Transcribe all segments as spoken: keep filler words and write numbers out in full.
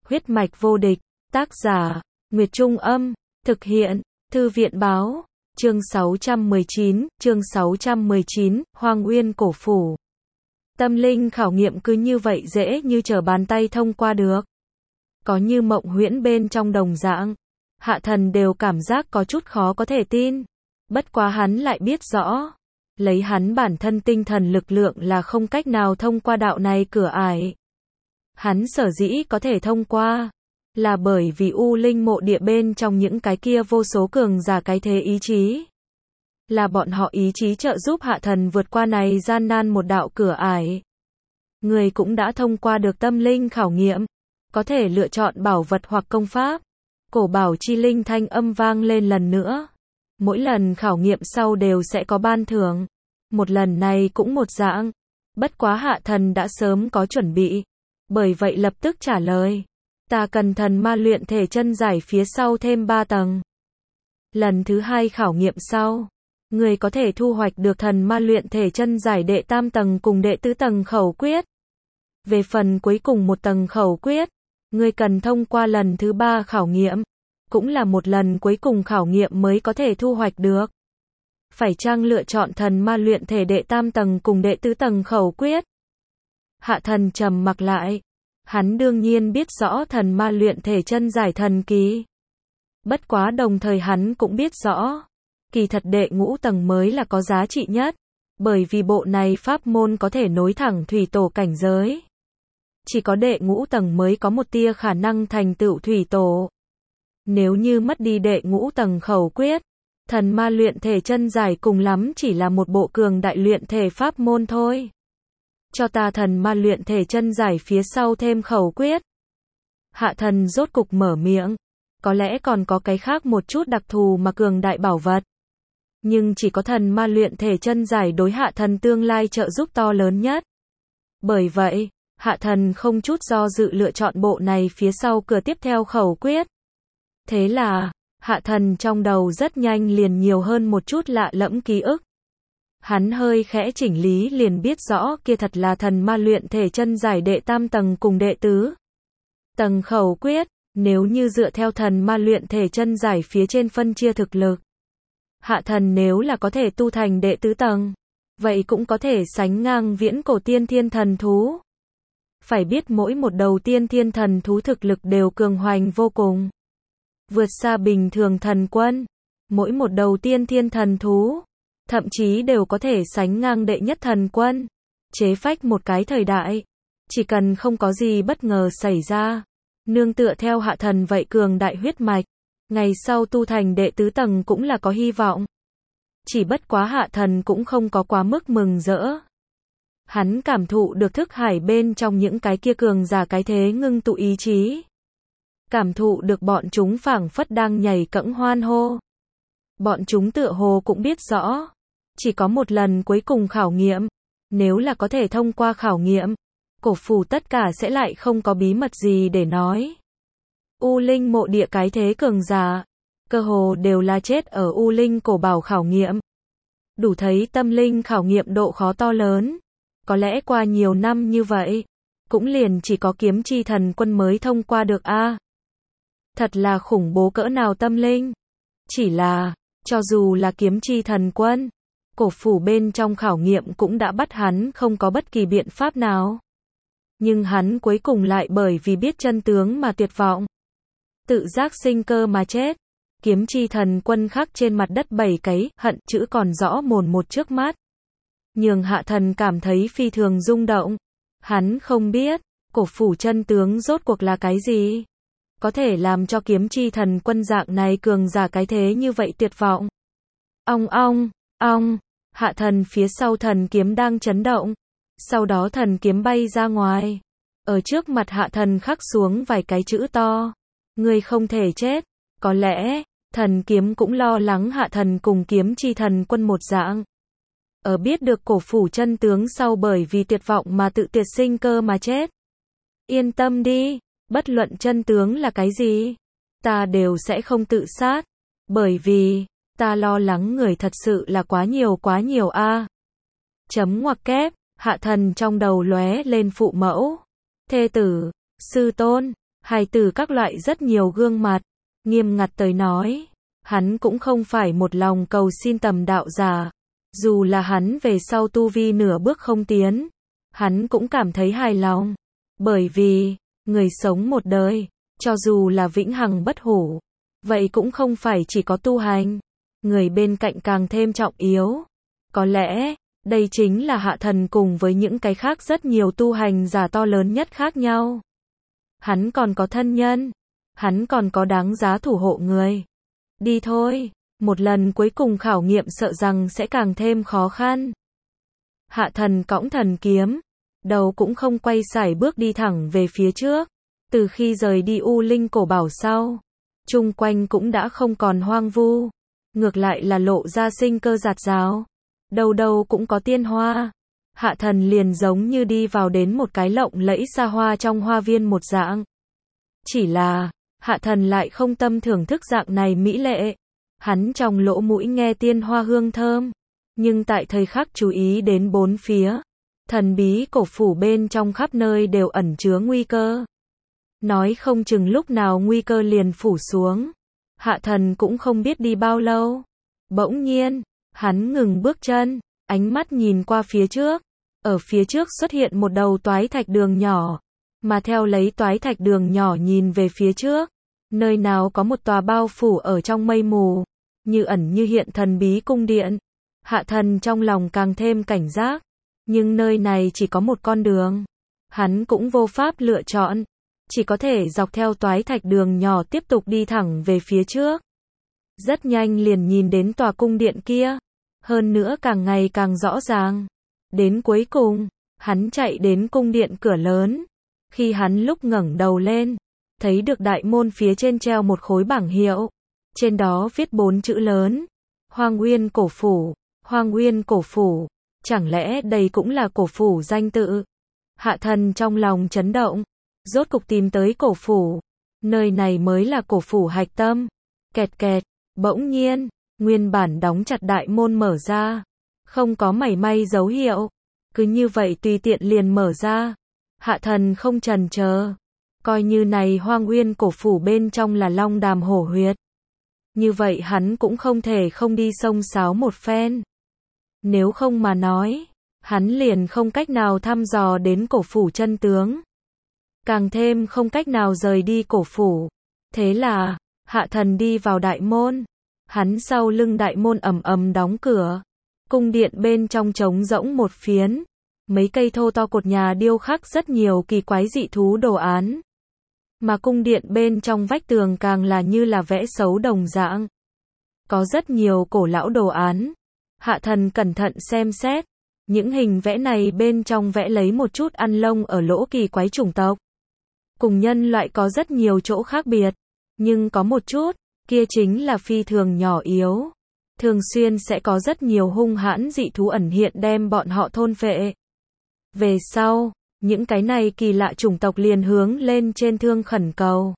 Huyết mạch vô địch, tác giả, Nguyệt Trung Âm, thực hiện, Thư viện Báo, chương sáu trăm mười chín, chương sáu trăm mười chín, Hoang Uyên Cổ Phủ. Tâm linh khảo nghiệm cứ như vậy dễ như trở bàn tay thông qua được. Có như mộng huyễn bên trong đồng dạng. Hạ Thần đều cảm giác có chút khó có thể tin. Bất quá hắn lại biết rõ. Lấy hắn bản thân tinh thần lực lượng là không cách nào thông qua đạo này cửa ải. Hắn sở dĩ có thể thông qua. Là bởi vì U Linh mộ địa bên trong những cái kia vô số cường giả cái thế ý chí. Là bọn họ ý chí trợ giúp Hạ Thần vượt qua này gian nan một đạo cửa ải. Người cũng đã thông qua được tâm linh khảo nghiệm. Có thể lựa chọn bảo vật hoặc công pháp. Cổ bảo chi linh thanh âm vang lên lần nữa. Mỗi lần khảo nghiệm sau đều sẽ có ban thưởng. Một lần này cũng một dạng. Bất quá Hạ Thần đã sớm có chuẩn bị. Bởi vậy lập tức trả lời. Ta cần thần ma luyện thể chân giải phía sau thêm ba tầng. Lần thứ hai khảo nghiệm sau. Người có thể thu hoạch được thần ma luyện thể chân giải đệ tam tầng cùng đệ tứ tầng khẩu quyết. Về phần cuối cùng một tầng khẩu quyết. Người cần thông qua lần thứ ba khảo nghiệm. Cũng là một lần cuối cùng khảo nghiệm mới có thể thu hoạch được. Phải chăng lựa chọn thần ma luyện thể đệ tam tầng cùng đệ tứ tầng khẩu quyết? Hạ Thần trầm mặc lại. Hắn đương nhiên biết rõ thần ma luyện thể chân giải thần kỳ. Bất quá đồng thời hắn cũng biết rõ. Kỳ thật đệ ngũ tầng mới là có giá trị nhất. Bởi vì bộ này pháp môn có thể nối thẳng thủy tổ cảnh giới. Chỉ có đệ ngũ tầng mới có một tia khả năng thành tựu thủy tổ. Nếu như mất đi đệ ngũ tầng khẩu quyết, thần ma luyện thể chân giải cùng lắm chỉ là một bộ cường đại luyện thể pháp môn thôi. Cho ta thần ma luyện thể chân giải phía sau thêm khẩu quyết. Hạ Thần rốt cục mở miệng. Có lẽ còn có cái khác một chút đặc thù mà cường đại bảo vật. Nhưng chỉ có thần ma luyện thể chân giải đối Hạ Thần tương lai trợ giúp to lớn nhất. Bởi vậy, Hạ Thần không chút do dự lựa chọn bộ này phía sau cửa tiếp theo khẩu quyết. Thế là, Hạ Thần trong đầu rất nhanh liền nhiều hơn một chút lạ lẫm ký ức. Hắn hơi khẽ chỉnh lý liền biết rõ kia thật là thần ma luyện thể chân giải đệ tam tầng cùng đệ tứ tầng khẩu quyết. Nếu như dựa theo thần ma luyện thể chân giải phía trên phân chia thực lực. Hạ Thần nếu là có thể tu thành đệ tứ tầng. Vậy cũng có thể sánh ngang viễn cổ tiên thiên thần thú. Phải biết mỗi một đầu tiên thiên thần thú thực lực đều cường hoành vô cùng. Vượt xa bình thường thần quân. Mỗi một đầu tiên thiên thần thú. Thậm chí đều có thể sánh ngang đệ nhất thần quân. Chế phách một cái thời đại. Chỉ cần không có gì bất ngờ xảy ra. Nương tựa theo Hạ Thần vậy cường đại huyết mạch. Ngày sau tu thành đệ tứ tầng cũng là có hy vọng. Chỉ bất quá Hạ Thần cũng không có quá mức mừng rỡ. Hắn cảm thụ được thức hải bên trong những cái kia cường giả cái thế ngưng tụ ý chí. Cảm thụ được bọn chúng phảng phất đang nhảy cẫng hoan hô. Bọn chúng tựa hồ cũng biết rõ. Chỉ có một lần cuối cùng khảo nghiệm. Nếu là có thể thông qua khảo nghiệm. Cổ phủ tất cả sẽ lại không có bí mật gì để nói. U Linh mộ địa cái thế cường giả. Cơ hồ đều là chết ở U Linh cổ bảo khảo nghiệm. Đủ thấy tâm linh khảo nghiệm độ khó to lớn. Có lẽ qua nhiều năm như vậy. Cũng liền chỉ có kiếm chi thần quân mới thông qua được a. À, thật là khủng bố cỡ nào tâm linh. Chỉ là, cho dù là kiếm chi thần quân. Cổ phủ bên trong khảo nghiệm cũng đã bắt hắn không có bất kỳ biện pháp nào. Nhưng hắn cuối cùng lại bởi vì biết chân tướng mà tuyệt vọng. Tự giác sinh cơ mà chết. Kiếm chi thần quân khắc trên mặt đất bảy cái hận chữ còn rõ mồn một trước mắt. Nhường Hạ Thần cảm thấy phi thường rung động. Hắn không biết, cổ phủ chân tướng rốt cuộc là cái gì. Có thể làm cho kiếm chi thần quân dạng này cường giả cái thế như vậy tuyệt vọng. Ong ong, ong, Hạ Thần phía sau thần kiếm đang chấn động. Sau đó thần kiếm bay ra ngoài. Ở trước mặt Hạ Thần khắc xuống vài cái chữ to. Ngươi không thể chết. Có lẽ, thần kiếm cũng lo lắng Hạ Thần cùng kiếm chi thần quân một dạng. Ở biết được cổ phủ chân tướng sau bởi vì tuyệt vọng mà tự tuyệt sinh cơ mà chết. Yên tâm đi, bất luận chân tướng là cái gì. Ta đều sẽ không tự sát. Bởi vì, ta lo lắng người thật sự là quá nhiều quá nhiều a. À. Chấm ngoặc kép. Hạ Thần trong đầu lóe lên phụ mẫu, thê tử, sư tôn, hài tử các loại rất nhiều gương mặt. Nghiêm ngặt tới nói, hắn cũng không phải một lòng cầu xin tầm đạo giả. Dù là hắn về sau tu vi nửa bước không tiến, hắn cũng cảm thấy hài lòng. Bởi vì, người sống một đời, cho dù là vĩnh hằng bất hủ, vậy cũng không phải chỉ có tu hành. Người bên cạnh càng thêm trọng yếu. Có lẽ, đây chính là Hạ Thần cùng với những cái khác rất nhiều tu hành giả to lớn nhất khác nhau. Hắn còn có thân nhân, hắn còn có đáng giá thủ hộ người. Đi thôi, một lần cuối cùng khảo nghiệm sợ rằng sẽ càng thêm khó khăn. Hạ Thần cõng thần kiếm, đầu cũng không quay sải bước đi thẳng về phía trước. Từ khi rời đi U Linh Cổ Bảo sau, chung quanh cũng đã không còn hoang vu, ngược lại là lộ ra sinh cơ rạt rào. Đâu đâu cũng có tiên hoa. Hạ Thần liền giống như đi vào đến một cái lộng lẫy xa hoa trong hoa viên một dạng. Chỉ là, Hạ Thần lại không tâm thưởng thức dạng này mỹ lệ. Hắn trong lỗ mũi nghe tiên hoa hương thơm, nhưng tại thời khắc chú ý đến bốn phía, thần bí cổ phủ bên trong khắp nơi đều ẩn chứa nguy cơ. Nói không chừng lúc nào nguy cơ liền phủ xuống. Hạ Thần cũng không biết đi bao lâu. Bỗng nhiên, hắn ngừng bước chân, ánh mắt nhìn qua phía trước. Ở phía trước xuất hiện một đầu toái thạch đường nhỏ, mà theo lấy toái thạch đường nhỏ nhìn về phía trước, nơi nào có một tòa bao phủ ở trong mây mù, như ẩn như hiện thần bí cung điện. Hạ Thần trong lòng càng thêm cảnh giác, nhưng nơi này chỉ có một con đường, hắn cũng vô pháp lựa chọn, chỉ có thể dọc theo toái thạch đường nhỏ tiếp tục đi thẳng về phía trước. Rất nhanh liền nhìn đến tòa cung điện kia, hơn nữa càng ngày càng rõ ràng. Đến cuối cùng, hắn chạy đến cung điện cửa lớn. Khi hắn lúc ngẩng đầu lên, thấy được đại môn phía trên treo một khối bảng hiệu. Trên đó viết bốn chữ lớn: Hoang Uyên Cổ Phủ, Hoang Uyên Cổ Phủ. Chẳng lẽ đây cũng là cổ phủ danh tự? Hạ Thần trong lòng chấn động, rốt cục tìm tới cổ phủ. Nơi này mới là cổ phủ hạch tâm. Kẹt kẹt, bỗng nhiên, nguyên bản đóng chặt đại môn mở ra. Không có mảy may dấu hiệu, cứ như vậy tùy tiện liền mở ra. Hạ Thần không chần chờ, coi như này Hoang Uyên cổ phủ bên trong là long đàm hổ huyệt, như vậy hắn cũng không thể không đi xông xáo một phen. Nếu không mà nói, hắn liền không cách nào thăm dò đến cổ phủ chân tướng, càng thêm không cách nào rời đi cổ phủ. Thế là, Hạ Thần đi vào đại môn, hắn sau lưng đại môn ầm ầm đóng cửa. Cung điện bên trong trống rỗng một phiến, mấy cây thô to cột nhà điêu khắc rất nhiều kỳ quái dị thú đồ án. Mà cung điện bên trong vách tường càng là như là vẽ xấu đồng dạng. Có rất nhiều cổ lão đồ án. Hạ Thần cẩn thận xem xét, những hình vẽ này bên trong vẽ lấy một chút ăn lông ở lỗ kỳ quái chủng tộc. Cùng nhân loại có rất nhiều chỗ khác biệt, nhưng có một chút, kia chính là phi thường nhỏ yếu. Thường xuyên sẽ có rất nhiều hung hãn dị thú ẩn hiện đem bọn họ thôn phệ. Về sau, những cái này kỳ lạ chủng tộc liền hướng lên trên thương khẩn cầu.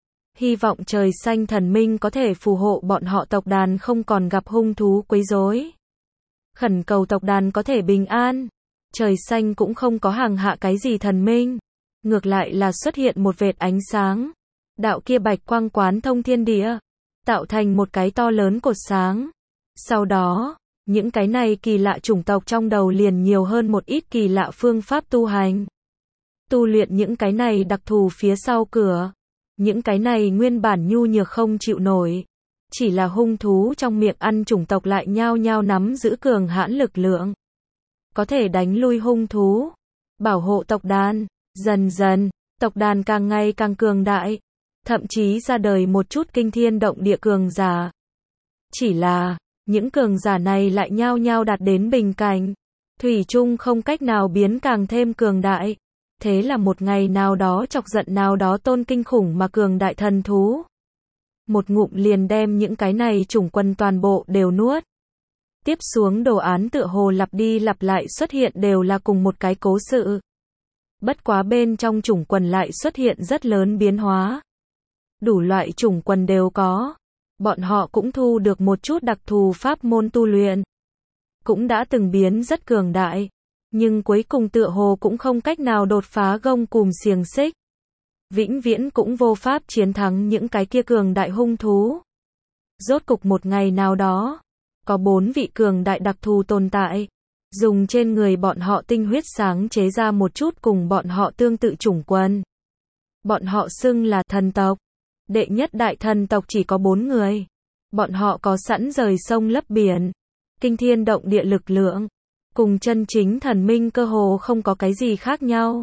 Hy vọng trời xanh thần minh có thể phù hộ bọn họ tộc đàn không còn gặp hung thú quấy rối. Khẩn cầu tộc đàn có thể bình an. Trời xanh cũng không có hàng hạ cái gì thần minh. Ngược lại là xuất hiện một vệt ánh sáng. Đạo kia bạch quang quán thông thiên địa, tạo thành một cái to lớn cột sáng. Sau đó, những cái này kỳ lạ chủng tộc trong đầu liền nhiều hơn một ít kỳ lạ phương pháp tu hành. Tu luyện những cái này đặc thù phía sau cửa. Những cái này nguyên bản nhu nhược không chịu nổi. Chỉ là hung thú trong miệng ăn chủng tộc lại nhao nhao nắm giữ cường hãn lực lượng. Có thể đánh lui hung thú. Bảo hộ tộc đàn. Dần dần, tộc đàn càng ngày càng cường đại. Thậm chí ra đời một chút kinh thiên động địa cường giả. Chỉ là, những cường giả này lại nhao nhao đạt đến bình cảnh. Thủy chung không cách nào biến càng thêm cường đại. Thế là một ngày nào đó chọc giận nào đó tôn kinh khủng mà cường đại thần thú. Một ngụm liền đem những cái này chủng quân toàn bộ đều nuốt. Tiếp xuống đồ án tựa hồ lặp đi lặp lại xuất hiện đều là cùng một cái cố sự. Bất quá bên trong chủng quần lại xuất hiện rất lớn biến hóa. Đủ loại chủng quần đều có. Bọn họ cũng thu được một chút đặc thù pháp môn tu luyện. Cũng đã từng biến rất cường đại. Nhưng cuối cùng tựa hồ cũng không cách nào đột phá gông cùm xiềng xích. vĩnh viễn cũng vô pháp chiến thắng những cái kia cường đại hung thú. Rốt cục một ngày nào đó, có bốn vị cường đại đặc thù tồn tại, dùng trên người bọn họ tinh huyết sáng chế ra một chút cùng bọn họ tương tự chủng quân. Bọn họ xưng là thần tộc. Đệ nhất đại thần tộc chỉ có bốn người. Bọn họ có sẵn rời sông lấp biển, kinh thiên động địa lực lượng, cùng chân chính thần minh cơ hồ không có cái gì khác nhau.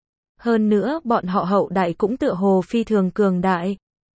Hơn nữa bọn họ hậu đại cũng tựa hồ phi thường cường đại.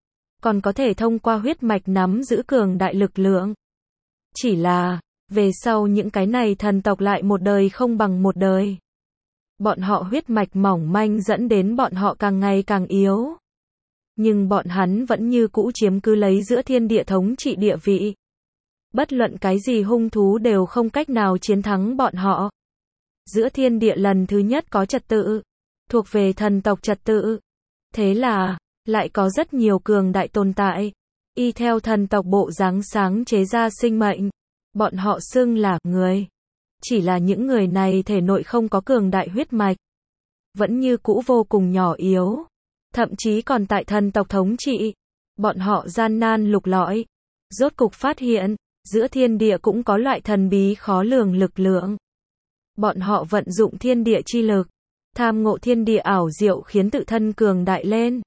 Còn có thể thông qua huyết mạch nắm giữ cường đại lực lượng. Chỉ là, về sau những cái này thần tộc lại một đời không bằng một đời. Bọn họ huyết mạch mỏng manh dẫn đến bọn họ càng ngày càng yếu. Nhưng bọn hắn vẫn như cũ chiếm cứ lấy giữa thiên địa thống trị địa vị. Bất luận cái gì hung thú đều không cách nào chiến thắng bọn họ. Giữa thiên địa lần thứ nhất có trật tự, thuộc về thần tộc trật tự. Thế là, lại có rất nhiều cường đại tồn tại, y theo thần tộc bộ dáng sáng chế ra sinh mệnh. Bọn họ xưng là người. Chỉ là những người này thể nội không có cường đại huyết mạch, vẫn như cũ vô cùng nhỏ yếu, thậm chí còn tại thần tộc thống trị. Bọn họ gian nan lục lọi, rốt cục phát hiện, giữa thiên địa cũng có loại thần bí khó lường lực lượng. Bọn họ vận dụng thiên địa chi lực, tham ngộ thiên địa ảo diệu khiến tự thân cường đại lên.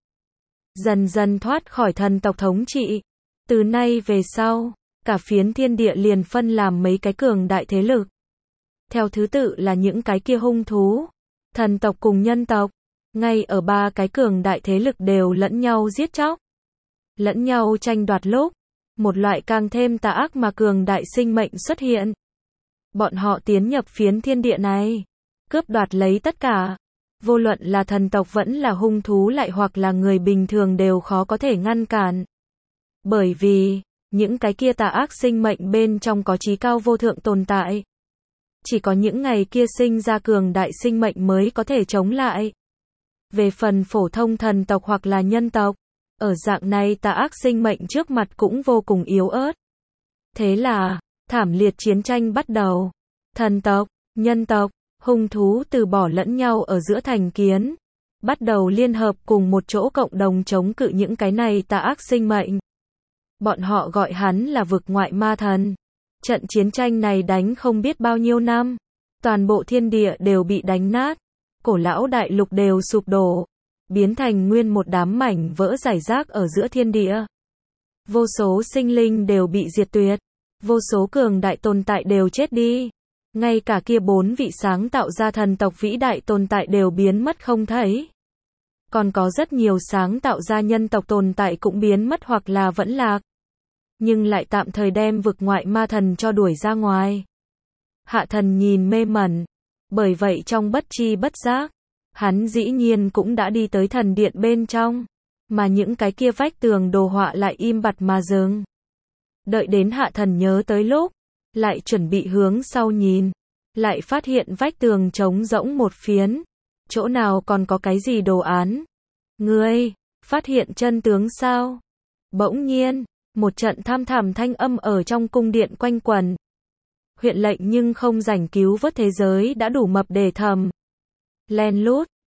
Dần dần thoát khỏi thần tộc thống trị. Từ nay về sau, cả phiến thiên địa liền phân làm mấy cái cường đại thế lực. Theo thứ tự là những cái kia hung thú, thần tộc cùng nhân tộc. Ngay ở ba cái cường đại thế lực đều lẫn nhau giết chóc, lẫn nhau tranh đoạt lúc, một loại càng thêm tà ác mà cường đại sinh mệnh xuất hiện. Bọn họ tiến nhập phiến thiên địa này, cướp đoạt lấy tất cả. Vô luận là thần tộc vẫn là hung thú lại hoặc là người bình thường đều khó có thể ngăn cản. Bởi vì, những cái kia tà ác sinh mệnh bên trong có trí cao vô thượng tồn tại. Chỉ có những ngày kia sinh ra cường đại sinh mệnh mới có thể chống lại. Về phần phổ thông thần tộc hoặc là nhân tộc, ở dạng này tà ác sinh mệnh trước mặt cũng vô cùng yếu ớt. Thế là, thảm liệt chiến tranh bắt đầu. Thần tộc, nhân tộc, hung thú từ bỏ lẫn nhau ở giữa thành kiến, bắt đầu liên hợp cùng một chỗ cộng đồng chống cự những cái này tà ác sinh mệnh. Bọn họ gọi hắn là vực ngoại ma thần. Trận chiến tranh này đánh không biết bao nhiêu năm, toàn bộ thiên địa đều bị đánh nát, cổ lão đại lục đều sụp đổ, biến thành nguyên một đám mảnh vỡ rải rác ở giữa thiên địa. Vô số sinh linh đều bị diệt tuyệt, vô số cường đại tồn tại đều chết đi. Ngay cả kia bốn vị sáng tạo ra thần tộc vĩ đại tồn tại đều biến mất không thấy. Còn có rất nhiều sáng tạo ra nhân tộc tồn tại cũng biến mất hoặc là vẫn lạc. Nhưng lại tạm thời đem vực ngoại ma thần cho đuổi ra ngoài. Hạ thần nhìn mê mẩn. Bởi vậy trong bất chi bất giác, hắn dĩ nhiên cũng đã đi tới thần điện bên trong. Mà những cái kia vách tường đồ họa lại im bặt mà dừng. Đợi đến hạ thần nhớ tới lúc, lại chuẩn bị hướng sau nhìn. Lại phát hiện vách tường trống rỗng một phiến. Chỗ nào còn có cái gì đồ án? Ngươi, phát hiện chân tướng sao? Bỗng nhiên, một trận tham thảm thanh âm ở trong cung điện quanh quẩn. Huyện lệnh nhưng không rảnh cứu vớt thế giới đã đủ mập để thầm. Len lút,